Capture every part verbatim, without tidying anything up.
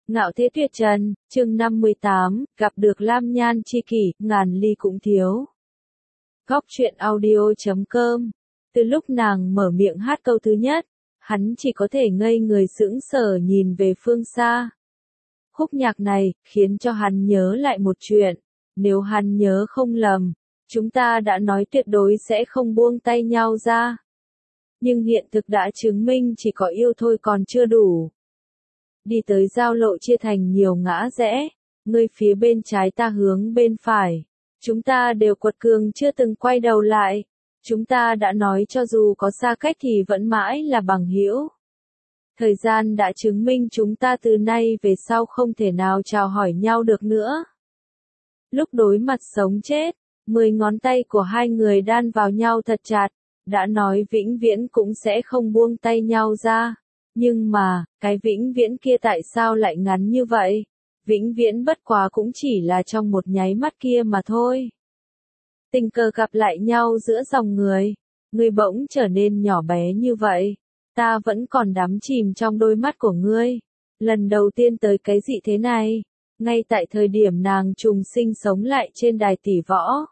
Ngạo thế tuyệt trần, chương năm mươi tám, gặp được Lam Nhan tri kỷ, ngàn ly cũng thiếu. Góc truyện audio chấm com. Từ lúc nàng mở miệng hát câu thứ nhất, hắn chỉ có thể ngây người sững sờ nhìn về phương xa. Khúc nhạc này, khiến cho hắn nhớ lại một chuyện. Nếu hắn nhớ không lầm, chúng ta đã nói tuyệt đối sẽ không buông tay nhau ra. Nhưng hiện thực đã chứng minh chỉ có yêu thôi còn chưa đủ. Đi tới giao lộ chia thành nhiều ngã rẽ, ngươi phía bên trái ta hướng bên phải. Chúng ta đều quật cường chưa từng quay đầu lại. Chúng ta đã nói cho dù có xa cách thì vẫn mãi là bằng hữu. Thời gian đã chứng minh chúng ta từ nay về sau không thể nào chào hỏi nhau được nữa. Lúc đối mặt sống chết, mười ngón tay của hai người đan vào nhau thật chặt, đã nói vĩnh viễn cũng sẽ không buông tay nhau ra. Nhưng mà, cái vĩnh viễn kia tại sao lại ngắn như vậy? Vĩnh viễn bất quá cũng chỉ là trong một nháy mắt kia mà thôi. Tình cờ gặp lại nhau giữa dòng người, ngươi bỗng trở nên nhỏ bé như vậy. Ta vẫn còn đắm chìm trong đôi mắt của ngươi. Lần đầu tiên tới cái gì thế này? Ngay tại thời điểm nàng trùng sinh sống lại trên đài tỷ võ.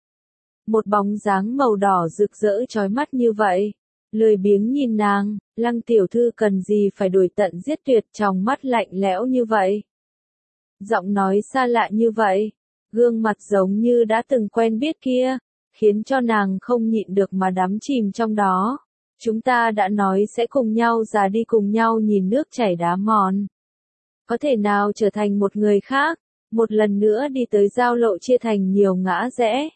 Một bóng dáng màu đỏ rực rỡ chói mắt như vậy. Lười biếng nhìn nàng, Lăng tiểu thư cần gì phải đuổi tận giết tuyệt, trong mắt lạnh lẽo như vậy. Giọng nói xa lạ như vậy, gương mặt giống như đã từng quen biết kia, khiến cho nàng không nhịn được mà đắm chìm trong đó. Chúng ta đã nói sẽ cùng nhau già đi, cùng nhau nhìn nước chảy đá mòn. Có thể nào trở thành một người khác, một lần nữa đi tới giao lộ chia thành nhiều ngã rẽ.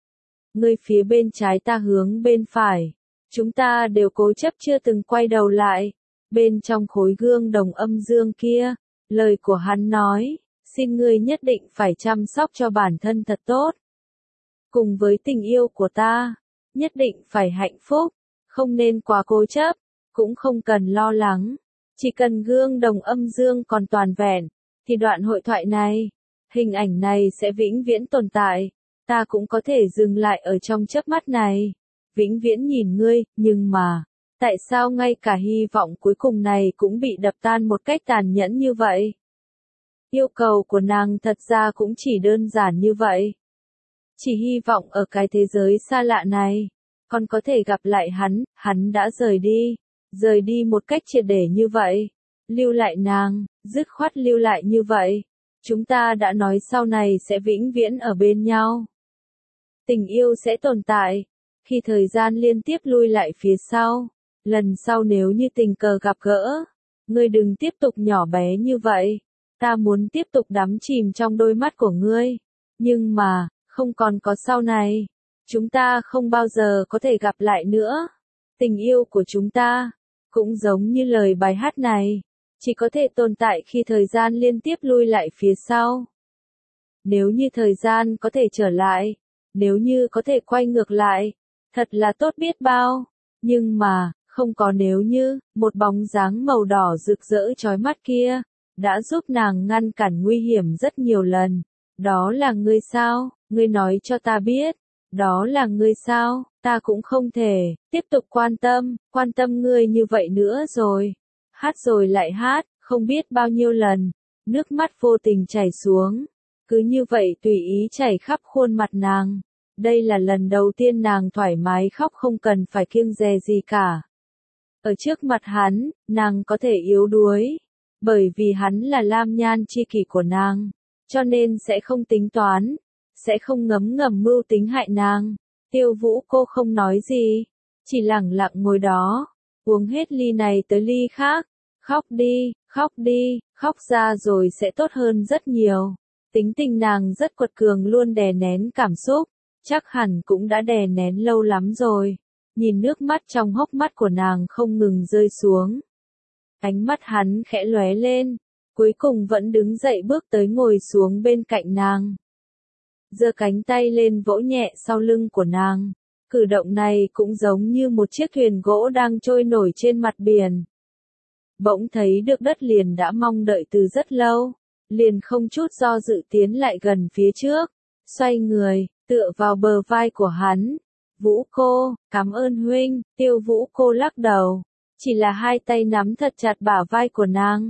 Ngươi phía bên trái ta hướng bên phải. Chúng ta đều cố chấp chưa từng quay đầu lại. Bên trong khối gương đồng âm dương kia, lời của hắn nói, xin ngươi nhất định phải chăm sóc cho bản thân thật tốt. Cùng với tình yêu của ta, nhất định phải hạnh phúc, không nên quá cố chấp, cũng không cần lo lắng. Chỉ cần gương đồng âm dương còn toàn vẹn, thì đoạn hội thoại này, hình ảnh này sẽ vĩnh viễn tồn tại. Ta cũng có thể dừng lại ở trong chớp mắt này. Vĩnh viễn nhìn ngươi, nhưng mà, tại sao ngay cả hy vọng cuối cùng này cũng bị đập tan một cách tàn nhẫn như vậy? Yêu cầu của nàng thật ra cũng chỉ đơn giản như vậy. Chỉ hy vọng ở cái thế giới xa lạ này, còn có thể gặp lại hắn, hắn đã rời đi, rời đi một cách triệt để như vậy. Lưu lại nàng, dứt khoát lưu lại như vậy. Chúng ta đã nói sau này sẽ vĩnh viễn ở bên nhau. Tình yêu sẽ tồn tại. Khi thời gian liên tiếp lui lại phía sau, lần sau nếu như tình cờ gặp gỡ, ngươi đừng tiếp tục nhỏ bé như vậy. Ta muốn tiếp tục đắm chìm trong đôi mắt của ngươi. Nhưng mà, không còn có sau này. Chúng ta không bao giờ có thể gặp lại nữa. Tình yêu của chúng ta, cũng giống như lời bài hát này, chỉ có thể tồn tại khi thời gian liên tiếp lui lại phía sau. Nếu như thời gian có thể trở lại, nếu như có thể quay ngược lại, thật là tốt biết bao. Nhưng mà, không có nếu như, một bóng dáng màu đỏ rực rỡ chói mắt kia, đã giúp nàng ngăn cản nguy hiểm rất nhiều lần. Đó là ngươi sao? Ngươi nói cho ta biết. Đó là ngươi sao? Ta cũng không thể tiếp tục quan tâm, quan tâm ngươi như vậy nữa rồi. Hát rồi lại hát, không biết bao nhiêu lần. Nước mắt vô tình chảy xuống. Cứ như vậy tùy ý chảy khắp khuôn mặt nàng. Đây là lần đầu tiên nàng thoải mái khóc không cần phải kiêng dè gì cả. Ở trước mặt hắn, nàng có thể yếu đuối. Bởi vì hắn là Lam Nhan tri kỷ của nàng. Cho nên sẽ không tính toán. Sẽ không ngấm ngầm mưu tính hại nàng. Tiêu Vũ cô không nói gì. Chỉ lẳng lặng ngồi đó. Uống hết ly này tới ly khác. Khóc đi, khóc đi, khóc ra rồi sẽ tốt hơn rất nhiều. Tính tình nàng rất quật cường, luôn đè nén cảm xúc. Chắc hẳn cũng đã đè nén lâu lắm rồi. Nhìn nước mắt trong hốc mắt của nàng không ngừng rơi xuống. Ánh mắt hắn khẽ lóe lên. Cuối cùng vẫn đứng dậy bước tới ngồi xuống bên cạnh nàng. Giơ cánh tay lên vỗ nhẹ sau lưng của nàng. Cử động này cũng giống như một chiếc thuyền gỗ đang trôi nổi trên mặt biển. Bỗng thấy được đất liền đã mong đợi từ rất lâu. Liền không chút do dự tiến lại gần phía trước. Xoay người, tựa vào bờ vai của hắn. Vũ cô, cảm ơn huynh. Tiêu Vũ cô lắc đầu. Chỉ là hai tay nắm thật chặt bả vai của nàng.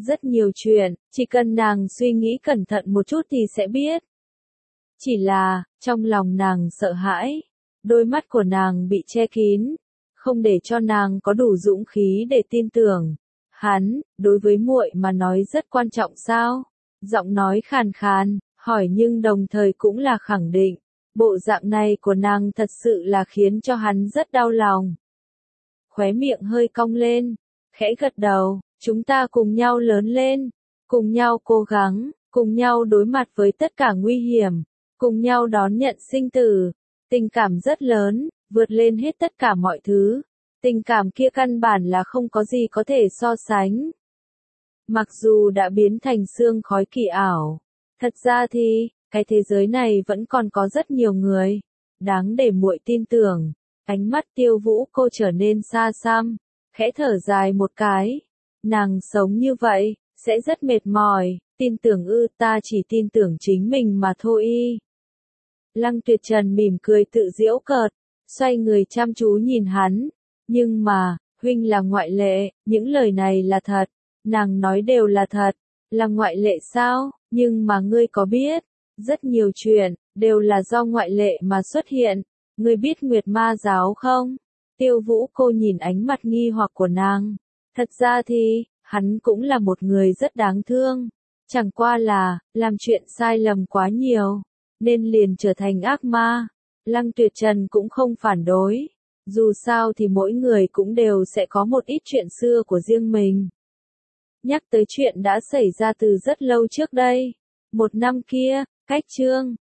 Rất nhiều chuyện, chỉ cần nàng suy nghĩ cẩn thận một chút thì sẽ biết. Chỉ là, trong lòng nàng sợ hãi, đôi mắt của nàng bị che kín, không để cho nàng có đủ dũng khí để tin tưởng. Hắn, đối với muội mà nói rất quan trọng sao? Giọng nói khàn khàn, hỏi nhưng đồng thời cũng là khẳng định. Bộ dạng này của nàng thật sự là khiến cho hắn rất đau lòng. Khóe miệng hơi cong lên, khẽ gật đầu, chúng ta cùng nhau lớn lên, cùng nhau cố gắng, cùng nhau đối mặt với tất cả nguy hiểm, cùng nhau đón nhận sinh tử. Tình cảm rất lớn, vượt lên hết tất cả mọi thứ. Tình cảm kia căn bản là không có gì có thể so sánh. Mặc dù đã biến thành sương khói kỳ ảo, thật ra thì, cái thế giới này vẫn còn có rất nhiều người, đáng để muội tin tưởng. Ánh mắt Tiêu Vũ cô trở nên xa xăm, khẽ thở dài một cái. Nàng sống như vậy, sẽ rất mệt mỏi, tin tưởng ư, ta chỉ tin tưởng chính mình mà thôi y. Lăng Tuyệt Trần mỉm cười tự giễu cợt, xoay người chăm chú nhìn hắn. Nhưng mà, huynh là ngoại lệ, những lời này là thật, nàng nói đều là thật, là ngoại lệ sao, nhưng mà ngươi có biết, rất nhiều chuyện, đều là do ngoại lệ mà xuất hiện, ngươi biết Nguyệt Ma giáo không? Tiêu Vũ cô nhìn ánh mặt nghi hoặc của nàng, thật ra thì, hắn cũng là một người rất đáng thương, chẳng qua là, làm chuyện sai lầm quá nhiều, nên liền trở thành ác ma. Lăng Tuyệt Trần cũng không phản đối. Dù sao thì mỗi người cũng đều sẽ có một ít chuyện xưa của riêng mình. Nhắc tới chuyện đã xảy ra từ rất lâu trước đây. Một năm kia, cách Trương